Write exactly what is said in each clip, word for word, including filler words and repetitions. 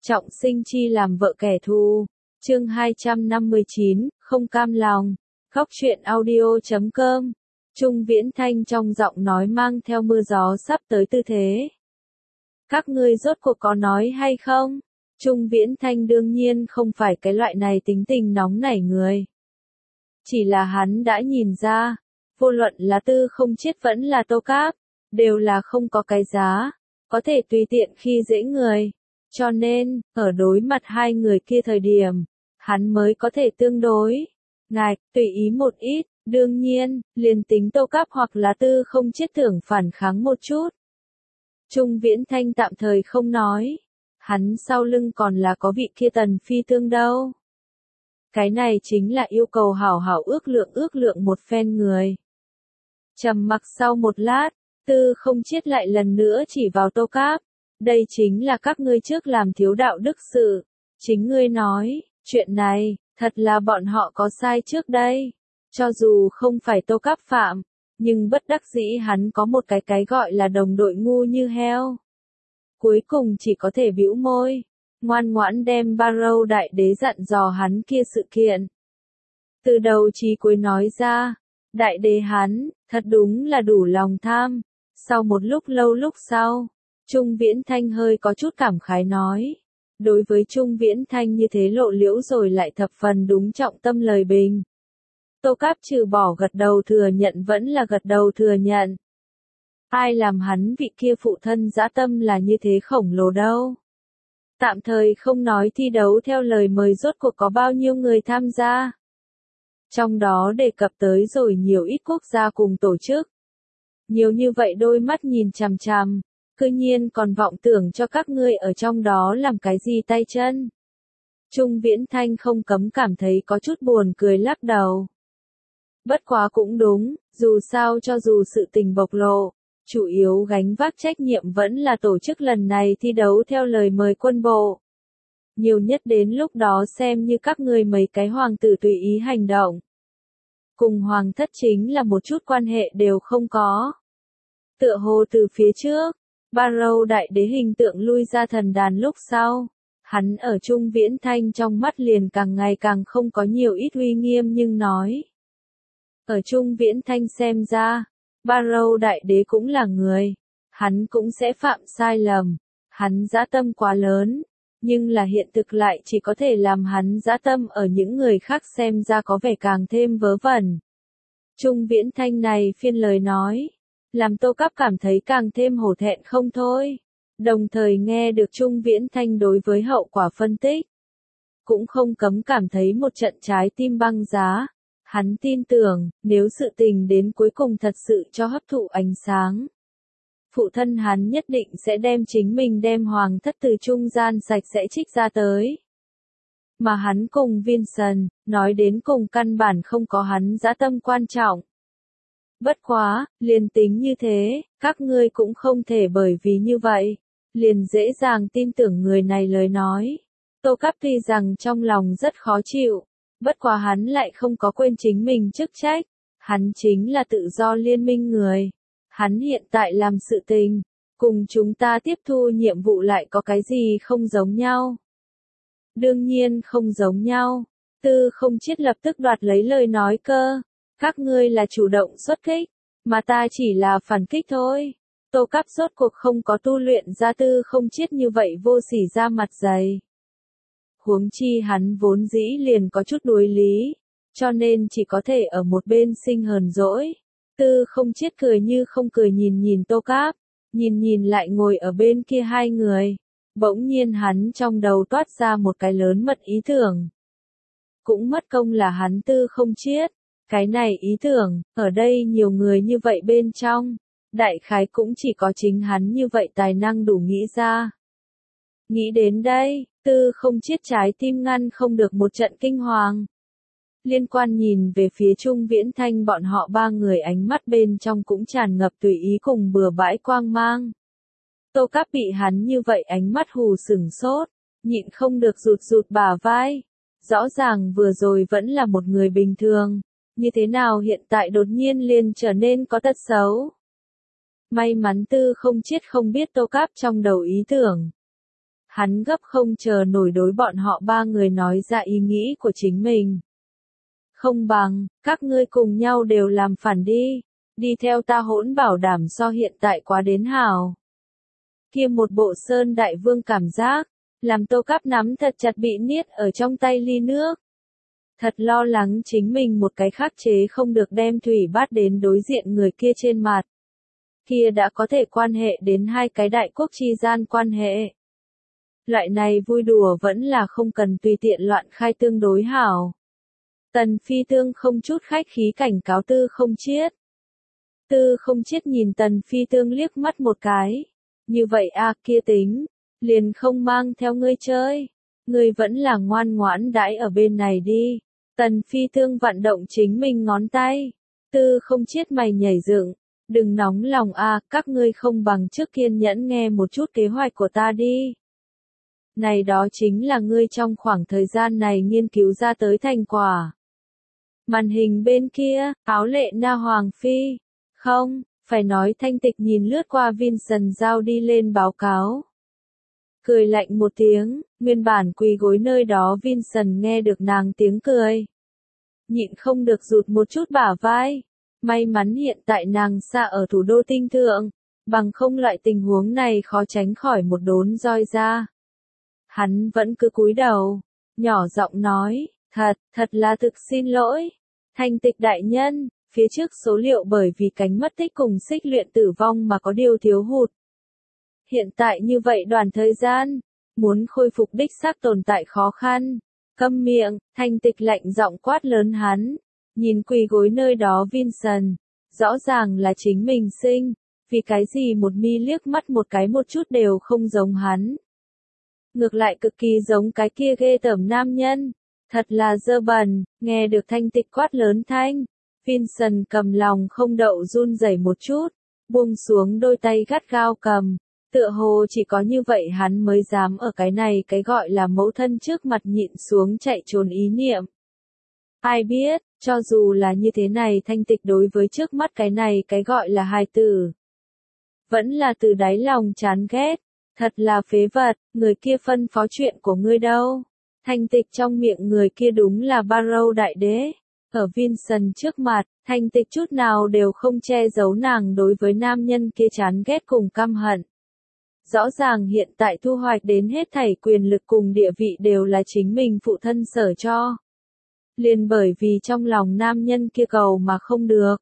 Trọng sinh chi làm vợ kẻ thù. Chương hai trăm năm mươi chín, không cam lòng. Góc truyện audio chấm com. Trung Viễn Thanh trong giọng nói mang theo mưa gió sắp tới tư thế. Các ngươi rốt cuộc có nói hay không? Trung Viễn Thanh đương nhiên không phải cái loại này tính tình nóng nảy người. Chỉ là hắn đã nhìn ra, vô luận là Tư Không Chiết vẫn là Tô Cáp, đều là không có cái giá, có thể tùy tiện khi dễ người. Cho nên, ở đối mặt hai người kia thời điểm, hắn mới có thể tương đối. Ngài, tùy ý một ít, đương nhiên, liền tính Tô Cáp hoặc là Tư Không Chiết tưởng phản kháng một chút. Trung Viễn Thanh tạm thời không nói. Hắn sau lưng còn là có vị kia Tần Phi Tương đâu. Cái này chính là yêu cầu hảo hảo ước lượng ước lượng một phen người. Trầm mặc sau một lát, Tư Không Chiết lại lần nữa chỉ vào Tô Cáp. Đây chính là các ngươi trước làm thiếu đạo đức sự. Chính ngươi nói, chuyện này, thật là bọn họ có sai trước đây. Cho dù không phải Tô Cáp phạm, nhưng bất đắc dĩ hắn có một cái cái gọi là đồng đội ngu như heo. Cuối cùng chỉ có thể bĩu môi, ngoan ngoãn đem Barrow đại đế dặn dò hắn kia sự kiện. Từ đầu chí cuối nói ra, đại đế hắn, thật đúng là đủ lòng tham. Sau một lúc lâu lúc sau, Trung Viễn Thanh hơi có chút cảm khái nói. Đối với Trung Viễn Thanh như thế lộ liễu rồi lại thập phần đúng trọng tâm lời bình. Tô Cáp trừ bỏ gật đầu thừa nhận vẫn là gật đầu thừa nhận. Ai làm hắn vị kia phụ thân dã tâm là như thế khổng lồ đâu. Tạm thời không nói thi đấu theo lời mời rốt cuộc có bao nhiêu người tham gia. Trong đó đề cập tới rồi nhiều ít quốc gia cùng tổ chức. Nhiều như vậy đôi mắt nhìn chằm chằm, cư nhiên còn vọng tưởng cho các ngươi ở trong đó làm cái gì tay chân. Trung Viễn Thanh không cấm cảm thấy có chút buồn cười lắc đầu. Bất quá cũng đúng, dù sao cho dù sự tình bộc lộ, chủ yếu gánh vác trách nhiệm vẫn là tổ chức lần này thi đấu theo lời mời quân bộ. Nhiều nhất đến lúc đó xem như các ngươi mấy cái hoàng tử tùy ý hành động. Cùng hoàng thất chính là một chút quan hệ đều không có. Tựa hồ từ phía trước, Barrow đại đế hình tượng lui ra thần đàn lúc sau. Hắn ở Trung Viễn Thanh trong mắt liền càng ngày càng không có nhiều ít uy nghiêm nhưng nói. Ở Trung Viễn Thanh xem ra, Barrow đại đế cũng là người, hắn cũng sẽ phạm sai lầm, hắn dã tâm quá lớn, nhưng là hiện thực lại chỉ có thể làm hắn dã tâm ở những người khác xem ra có vẻ càng thêm vớ vẩn. Trung Viễn Thanh này phiên lời nói, làm Tô Cáp cảm thấy càng thêm hổ thẹn không thôi, đồng thời nghe được Trung Viễn Thanh đối với hậu quả phân tích, cũng không cấm cảm thấy một trận trái tim băng giá. Hắn tin tưởng, nếu sự tình đến cuối cùng thật sự cho hấp thụ ánh sáng. Phụ thân hắn nhất định sẽ đem chính mình đem hoàng thất từ trung gian sạch sẽ trích ra tới. Mà hắn cùng Vincent, nói đến cùng căn bản không có hắn dã tâm quan trọng. Bất quá, liền tính như thế, các ngươi cũng không thể bởi vì như vậy, liền dễ dàng tin tưởng người này lời nói. Tô Cáp tuy rằng trong lòng rất khó chịu. Bất quá hắn lại không có quên chính mình chức trách, hắn chính là tự do liên minh người. Hắn hiện tại làm sự tình, cùng chúng ta tiếp thu nhiệm vụ lại có cái gì không giống nhau. Đương nhiên không giống nhau, Tư Không Chiết lập tức đoạt lấy lời nói cơ. Các ngươi là chủ động xuất kích, mà ta chỉ là phản kích thôi. Tô Cáp rốt cuộc không có tu luyện ra Tư Không Chiết như vậy vô sỉ ra mặt dày. Huống chi hắn vốn dĩ liền có chút đối lý, cho nên chỉ có thể ở một bên sinh hờn dỗi. Tư Không Chiết cười như không cười nhìn nhìn Tô Cáp, nhìn nhìn lại ngồi ở bên kia hai người. Bỗng nhiên hắn trong đầu toát ra một cái lớn mật ý tưởng. Cũng mất công là hắn Tư Không Chiết. Cái này ý tưởng, ở đây nhiều người như vậy bên trong, đại khái cũng chỉ có chính hắn như vậy tài năng đủ nghĩ ra. Nghĩ đến đây, Tư Không Chiết trái tim ngăn không được một trận kinh hoàng. Liên quan nhìn về phía Trung Viễn Thanh bọn họ ba người ánh mắt bên trong cũng tràn ngập tùy ý cùng bừa bãi quang mang. Tô Cáp bị hắn như vậy ánh mắt hù sửng sốt, nhịn không được rụt rụt bả vai. Rõ ràng vừa rồi vẫn là một người bình thường, như thế nào hiện tại đột nhiên liền trở nên có tật xấu. May mắn Tư Không Chiết không biết Tô Cáp trong đầu ý tưởng. Hắn gấp không chờ nổi đối bọn họ ba người nói ra ý nghĩ của chính mình. Không bằng, các ngươi cùng nhau đều làm phản đi, đi theo ta hỗn bảo đảm so hiện tại quá đến hảo. Kia một bộ Sơn Đại Vương cảm giác, làm Tô Cáp nắm thật chặt bị niết ở trong tay ly nước. Thật lo lắng chính mình một cái khắc chế không được đem thủy bát đến đối diện người kia trên mặt. Kia đã có thể quan hệ đến hai cái đại quốc chi gian quan hệ. Loại này vui đùa vẫn là không cần tùy tiện loạn khai tương đối hảo. Tần Phi Tương không chút khách khí cảnh cáo Tư Không Chiết. Tư Không Chiết nhìn Tần Phi Tương liếc mắt một cái. Như vậy a kia tính, liền không mang theo ngươi chơi. Ngươi vẫn là ngoan ngoãn đãi ở bên này đi. Tần Phi Tương vận động chính mình ngón tay. Tư Không Chiết mày nhảy dựng. Đừng nóng lòng a, các ngươi không bằng trước kiên nhẫn nghe một chút kế hoạch của ta đi. Này đó chính là ngươi trong khoảng thời gian này nghiên cứu ra tới thành quả. Màn hình bên kia, áo lệ na hoàng phi. Không, phải nói Thanh Tịch nhìn lướt qua Vincent giao đi lên báo cáo. Cười lạnh một tiếng, nguyên bản quỳ gối nơi đó Vincent nghe được nàng tiếng cười. Nhịn không được rụt một chút bả vai. May mắn hiện tại nàng xa ở thủ đô tinh thượng, bằng không loại tình huống này khó tránh khỏi một đốn roi ra. Hắn vẫn cứ cúi đầu, nhỏ giọng nói, thật, thật là thực xin lỗi. Thanh Tịch đại nhân, phía trước số liệu bởi vì cánh mất tích cùng xích luyện tử vong mà có điều thiếu hụt. Hiện tại như vậy đoạn thời gian, muốn khôi phục đích xác tồn tại khó khăn. Câm miệng, Thanh Tịch lạnh giọng quát lớn hắn. Nhìn quỳ gối nơi đó Vincent, rõ ràng là chính mình sinh, vì cái gì một mi liếc mắt một cái một chút đều không giống hắn. Ngược lại cực kỳ giống cái kia ghê tởm nam nhân, thật là dơ bẩn, nghe được Thanh Tịch quát lớn thanh. Vincent cầm lòng không đậu run rẩy một chút, buông xuống đôi tay gắt gao cầm, tựa hồ chỉ có như vậy hắn mới dám ở cái này cái gọi là mẫu thân trước mặt nhịn xuống chạy trốn ý niệm. Ai biết, cho dù là như thế này Thanh Tịch đối với trước mắt cái này cái gọi là hài tử. Vẫn là từ đáy lòng chán ghét, thật là phế vật, người kia phân phó chuyện của ngươi đâu. Thanh Tịch trong miệng người kia đúng là Barrow đại đế. Ở Vincent trước mặt, Thanh Tịch chút nào đều không che giấu nàng đối với nam nhân kia chán ghét cùng căm hận. Rõ ràng hiện tại thu hoạch đến hết thảy quyền lực cùng địa vị đều là chính mình phụ thân sở cho. Liền bởi vì trong lòng nam nhân kia cầu mà không được.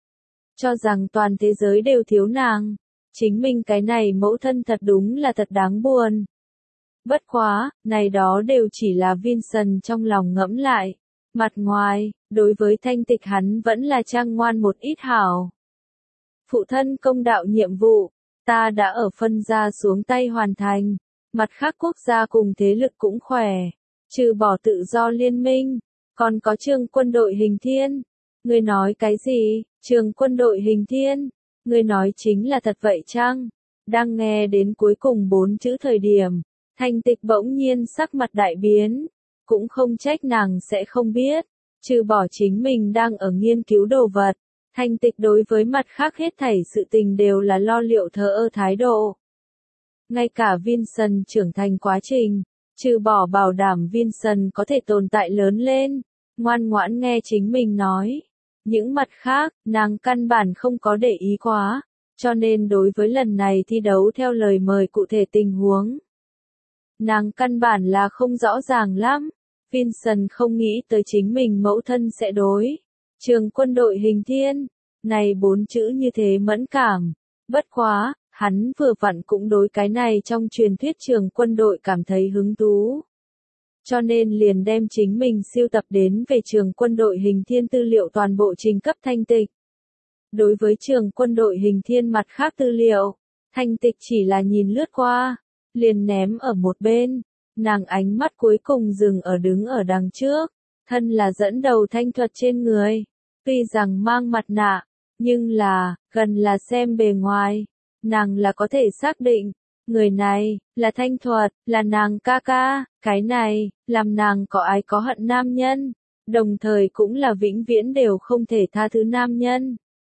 Cho rằng toàn thế giới đều thiếu nàng. Chính mình cái này mẫu thân thật đúng là thật đáng buồn. Bất quá, này đó đều chỉ là Vincent trong lòng ngẫm lại. Mặt ngoài, đối với Thanh Tịch hắn vẫn là trang ngoan một ít hảo. Phụ thân công đạo nhiệm vụ, ta đã ở phân ra xuống tay hoàn thành. Mặt khác quốc gia cùng thế lực cũng khỏe. Trừ bỏ tự do liên minh. Còn có trường quân đội hình thiên. Ngươi nói cái gì? Trường quân đội hình thiên. Ngươi nói chính là thật vậy chăng? Đang nghe đến cuối cùng bốn chữ thời điểm. Thanh Tịch bỗng nhiên sắc mặt đại biến. Cũng không trách nàng sẽ không biết. Trừ bỏ chính mình đang ở nghiên cứu đồ vật. Thanh Tịch đối với mặt khác hết thảy sự tình đều là lo liệu thờ ơ thái độ. Ngay cả Vincent trưởng thành quá trình. Trừ bỏ bảo đảm Vincent có thể tồn tại lớn lên, ngoan ngoãn nghe chính mình nói. Những mặt khác, nàng căn bản không có để ý quá, cho nên đối với lần này thi đấu theo lời mời cụ thể tình huống. Nàng căn bản là không rõ ràng lắm, Vincent không nghĩ tới chính mình mẫu thân sẽ đối. Trường quân đội hình thiên, này bốn chữ như thế mẫn cảm, bất quá. Hắn vừa vặn cũng đối cái này trong truyền thuyết trường quân đội cảm thấy hứng thú. Cho nên liền đem chính mình siêu tập đến về trường quân đội hình thiên tư liệu toàn bộ trình cấp Thanh Tịch. Đối với trường quân đội hình thiên mặt khác tư liệu, Thanh Tịch chỉ là nhìn lướt qua, liền ném ở một bên, nàng ánh mắt cuối cùng dừng ở đứng ở đằng trước, thân là dẫn đầu thanh thuật trên người, tuy rằng mang mặt nạ, nhưng là, gần là xem bề ngoài. Nàng là có thể xác định, người này, là Thanh Thuật, là nàng ca ca, cái này, làm nàng có ai có hận nam nhân, đồng thời cũng là vĩnh viễn đều không thể tha thứ nam nhân.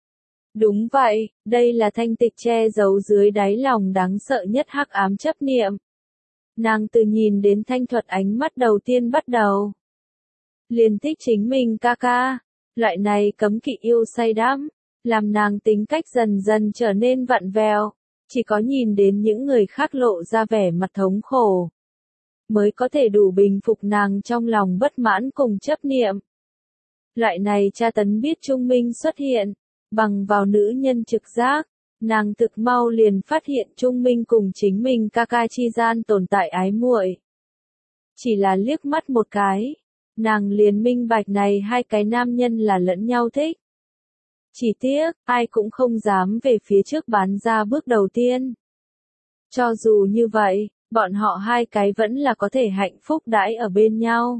Đúng vậy, đây là Thanh Tịch che giấu dưới đáy lòng đáng sợ nhất hắc ám chấp niệm. Nàng từ nhìn đến Thanh Thuật ánh mắt đầu tiên bắt đầu. Liền thích chính mình ca ca. Loại này cấm kỵ yêu say đắm, làm nàng tính cách dần dần trở nên vặn vẹo. Chỉ có nhìn đến những người khác lộ ra vẻ mặt thống khổ, mới có thể đủ bình phục nàng trong lòng bất mãn cùng chấp niệm. Loại này tra tấn biết Trung Minh xuất hiện, bằng vào nữ nhân trực giác, nàng thực mau liền phát hiện Trung Minh cùng chính mình ca ca chi gian tồn tại ái muội. Chỉ là liếc mắt một cái, nàng liền minh bạch này hai cái nam nhân là lẫn nhau thích. Chỉ tiếc, ai cũng không dám về phía trước bán ra bước đầu tiên. Cho dù như vậy, bọn họ hai cái vẫn là có thể hạnh phúc đãi ở bên nhau.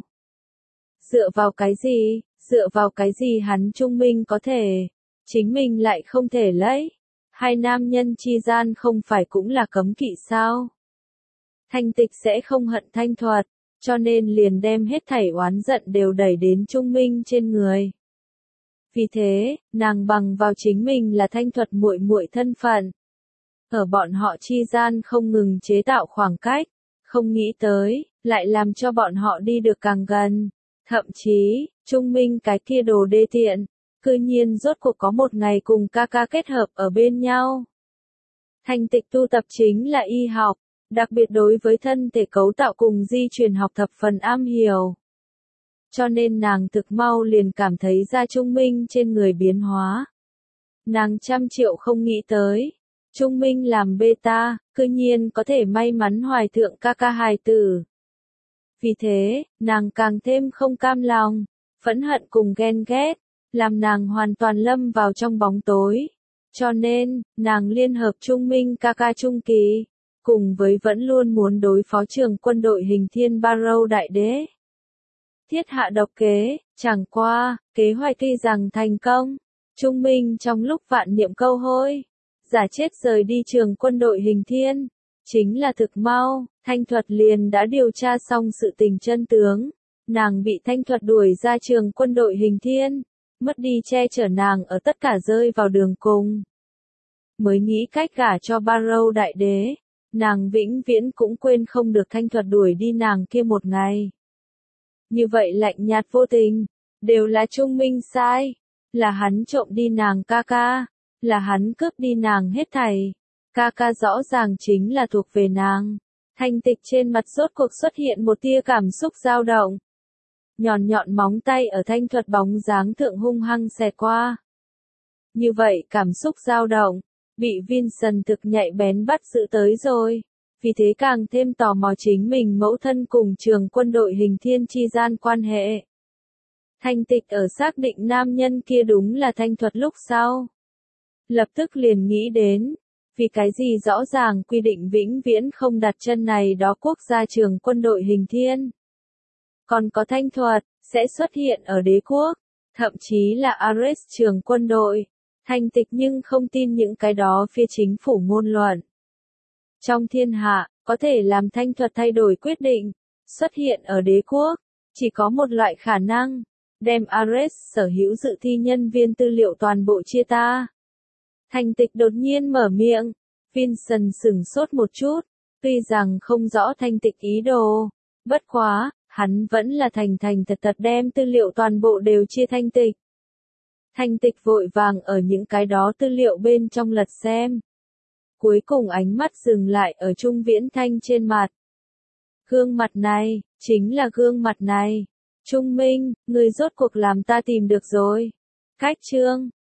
Dựa vào cái gì, dựa vào cái gì hắn Trung Minh có thể, chính mình lại không thể lấy. Hai nam nhân chi gian không phải cũng là cấm kỵ sao? Thanh Tịch sẽ không hận Thanh Thuật, cho nên liền đem hết thảy oán giận đều đẩy đến Trung Minh trên người. Vì thế, nàng bằng vào chính mình là Thanh Thuật muội muội thân phận, ở bọn họ chi gian không ngừng chế tạo khoảng cách, không nghĩ tới, lại làm cho bọn họ đi được càng gần. Thậm chí, Trung Minh cái kia đồ đê tiện, cư nhiên rốt cuộc có một ngày cùng ca ca kết hợp ở bên nhau. Thanh Tịch tu tập chính là y học, đặc biệt đối với thân thể cấu tạo cùng di truyền học thập phần am hiểu. Cho nên nàng thực mau liền cảm thấy ra Trung Minh trên người biến hóa. Nàng trăm triệu không nghĩ tới, Trung Minh làm beta, cư nhiên có thể may mắn hoài thượng ca ca hài tử. Vì thế, nàng càng thêm không cam lòng, phẫn hận cùng ghen ghét, làm nàng hoàn toàn lâm vào trong bóng tối. Cho nên, nàng liên hợp Trung Minh ca ca Trung Kỳ, cùng với vẫn luôn muốn đối phó trưởng quân đội hình thiên Barrow đại đế. Thiết hạ độc kế, chẳng qua, kế hoạch tuy rằng thành công, Trung Minh trong lúc vạn niệm câu hối, giả chết rời đi trường quân đội hình thiên, chính là thực mau, Thanh Thuật liền đã điều tra xong sự tình chân tướng, nàng bị Thanh Thuật đuổi ra trường quân đội hình thiên, mất đi che chở nàng ở tất cả rơi vào đường cùng. Mới nghĩ cách gả cho Barrow đại đế, nàng vĩnh viễn cũng quên không được Thanh Thuật đuổi đi nàng kia một ngày. Như vậy lạnh nhạt vô tình, đều là Trung Minh sai, là hắn trộm đi nàng ca ca, là hắn cướp đi nàng hết thảy, ca ca rõ ràng chính là thuộc về nàng. Thanh Tịch trên mặt rốt cuộc xuất hiện một tia cảm xúc dao động. Nhọn nhọn móng tay ở Thanh Thuật bóng dáng thượng hung hăng xẹt qua. Như vậy cảm xúc dao động, bị Vincent thực nhạy bén bắt giữ tới rồi. Vì thế càng thêm tò mò chính mình mẫu thân cùng trường quân đội hình thiên chi gian quan hệ. Thanh Tịch ở xác định nam nhân kia đúng là Thanh Thuật lúc sau. Lập tức liền nghĩ đến, vì cái gì rõ ràng quy định vĩnh viễn không đặt chân này đó quốc gia trường quân đội hình thiên. Còn có Thanh Thuật, sẽ xuất hiện ở đế quốc, thậm chí là Ares trường quân đội. Thanh Tịch nhưng không tin những cái đó phía chính phủ ngôn luận. Trong thiên hạ, có thể làm Thanh Thuật thay đổi quyết định, xuất hiện ở đế quốc, chỉ có một loại khả năng, đem Ares sở hữu dự thi nhân viên tư liệu toàn bộ chia ta. Thanh Tịch đột nhiên mở miệng, Vincent sửng sốt một chút, tuy rằng không rõ Thanh Tịch ý đồ, bất quá, hắn vẫn là thành thành thật thật đem tư liệu toàn bộ đều chia Thanh Tịch. Thanh Tịch vội vàng ở những cái đó tư liệu bên trong lật xem. Cuối cùng ánh mắt dừng lại ở Trung Viễn Thanh trên mặt. Gương mặt này, chính là gương mặt này. Trung Minh, người rốt cuộc làm ta tìm được rồi. Cách chương,